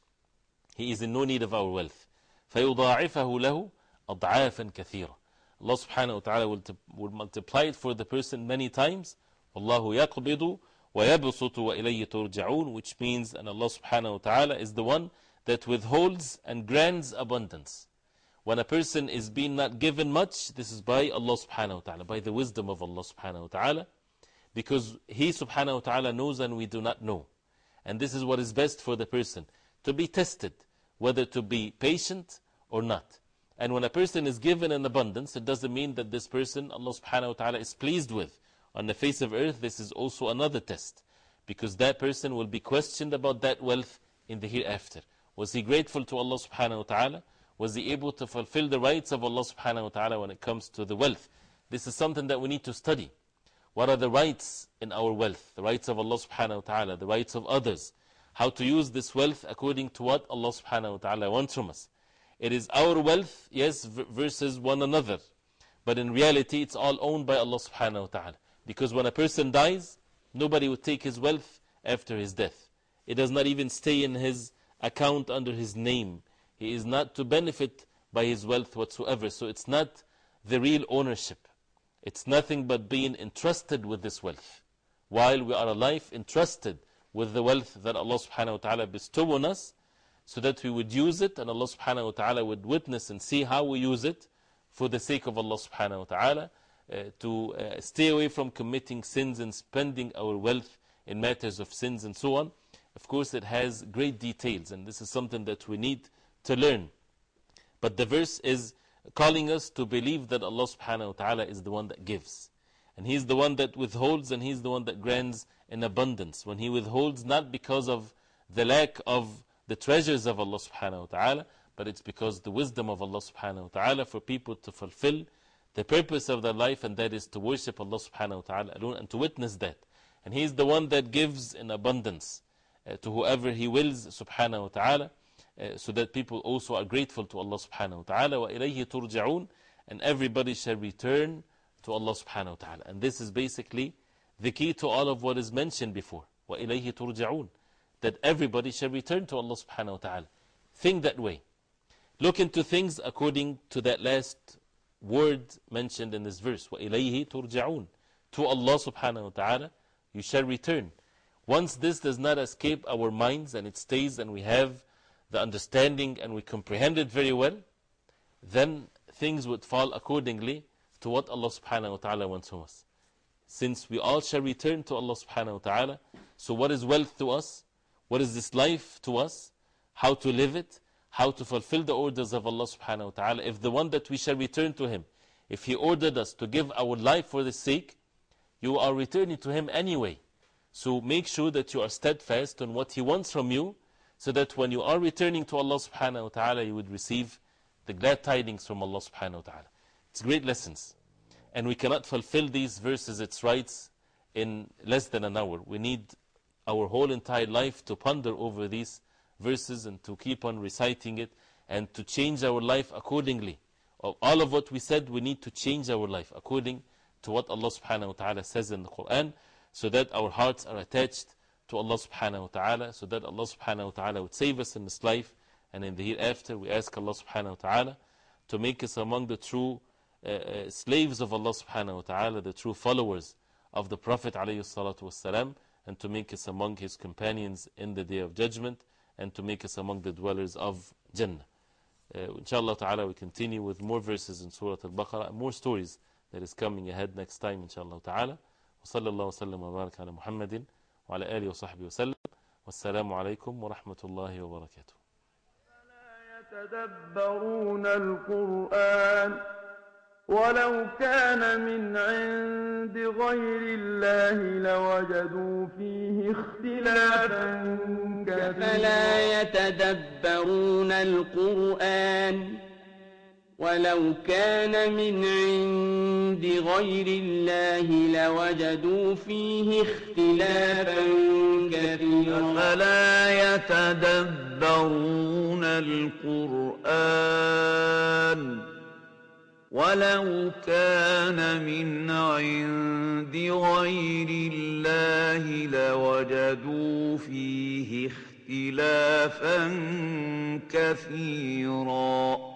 He is in no need of our wealth. فَيُضَاعِفَهُ لَهُ أَضْعَافًا كَثِيرًا. Allah subhanahu wa ta'ala will, will multiply it for the person many times. وَاللَّهُ يَقْبِضُ وَيَبْسُطُ وَإِلَيْهِ تُرْجَعُونَ, which means, and Allah subhanahu wa ta'ala is the one that withholds and grants abundance. When a person is being not given much, this is by Allah subhanahu wa ta'ala, by the wisdom of Allah subhanahu wa ta'ala, because He subhanahu wa ta'ala knows and we do not know. And this is what is best for the person, to be tested, whether to be patient or not. And when a person is given an abundance, it doesn't mean that this person, Allah subhanahu wa ta'ala, is pleased with. On the face of earth, this is also another test, because that person will be questioned about that wealth in the hereafter. Was he grateful to Allah subhanahu wa ta'ala? Was he able to fulfill the rights of Allah subhanahu wa ta'ala when it comes to the wealth? This is something that we need to study. What are the rights in our wealth? The rights of Allah subhanahu wa ta'ala, the rights of others. How to use this wealth according to what Allah subhanahu wa ta'ala wants from us. It is our wealth, yes, versus one another. But in reality, it's all owned by Allah subhanahu wa ta'ala. Because when a person dies, nobody would take his wealth after his death. It does not even stay in his account under his name. He is not to benefit by his wealth whatsoever. So it's not the real ownership. It's nothing but being entrusted with this wealth. While we are alive, entrusted with the wealth that Allah subhanahu wa ta'ala bestowed on us, so that we would use it, and Allah subhanahu wa ta'ala would witness and see how we use it for the sake of Allah subhanahu wa ta'ala, uh, to uh, stay away from committing sins and spending our wealth in matters of sins and so on. Of course, it has great details, and this is something that we need to learn. But the verse is calling us to believe that Allah subhanahu wa ta'ala is the one that gives. And He is the one that withholds, and He is the one that grants in abundance. When He withholds, not because of the lack of the treasures of Allah subhanahu wa ta'ala, but it's because the wisdom of Allah subhanahu wa ta'ala for people to fulfill the purpose of their life, and that is to worship Allah subhanahu wa ta'ala alone and to witness that. And He is the one that gives in abundance uh, to whoever He wills subhanahu wa ta'ala, uh, so that people also are grateful to Allah subhanahu wa ta'ala. وَإِلَيْهِ تُرْجَعُونَ, and everybody shall return to Allah subhanahu wa ta'ala. And this is basically the key to all of what is mentioned before. وَإِلَيْهِ تُرْجَعُونَ, that everybody shall return to Allah subhanahu wa ta'ala. Think that way. Look into things according to that last word mentioned in this verse. وَإِلَيْهِ تُرْجَعُونَ, to Allah subhanahu wa ta'ala you shall return. Once this does not escape our minds, and it stays, and we have the understanding and we comprehend it very well, then things would fall accordingly to what Allah subhanahu wa ta'ala wants from us. Since we all shall return to Allah subhanahu wa ta'ala, so what is wealth to us? What is this life to us? How to live it? How to fulfill the orders of Allah subhanahu wa ta'ala? If the one that we shall return to Him, if He ordered us to give our life for the sake, you are returning to Him anyway. So make sure that you are steadfast on what He wants from you, so that when you are returning to Allah subhanahu wa ta'ala, you would receive the glad tidings from Allah subhanahu wa ta'ala. It's great lessons. And we cannot fulfill these verses, its rights, in less than an hour. We need our whole entire life to ponder over these verses and to keep on reciting it and to change our life accordingly. All of what we said, we need to change our life according to what Allah subhanahu wa ta'ala says in the Quran, so that our hearts are attached to Allah subhanahu wa ta'ala, so that Allah subhanahu wa ta'ala would save us in this life and in the hereafter. We ask Allah subhanahu wa ta'ala to make us among the true uh, uh, slaves of Allah subhanahu wa ta'ala, the true followers of the Prophet alayhi salatu wassalam, and to make us among his companions in the day of judgment, and to make us among the dwellers of Jannah. Uh, inshallah ta'ala, we continue with more verses in Surah Al-Baqarah and more stories that is coming ahead next time, inshallah ta'ala. وصلى الله وسلم وبارك على محمد وعلى آله وصحبه وسلم والسلام عليكم ورحمة الله وبركاته. يتدبرون القرآن ولو كان من عند غير الله لوجدوا فيه اختلافا كثيرا. فلا يتدبرون القرآن ولو كان من عند غير الله لوجدوا فيه اختلافا كثيرا. فلا يتدبرون القرآن ولو كان من عند غير الله لوجدوا فيه اختلافا كثيرا.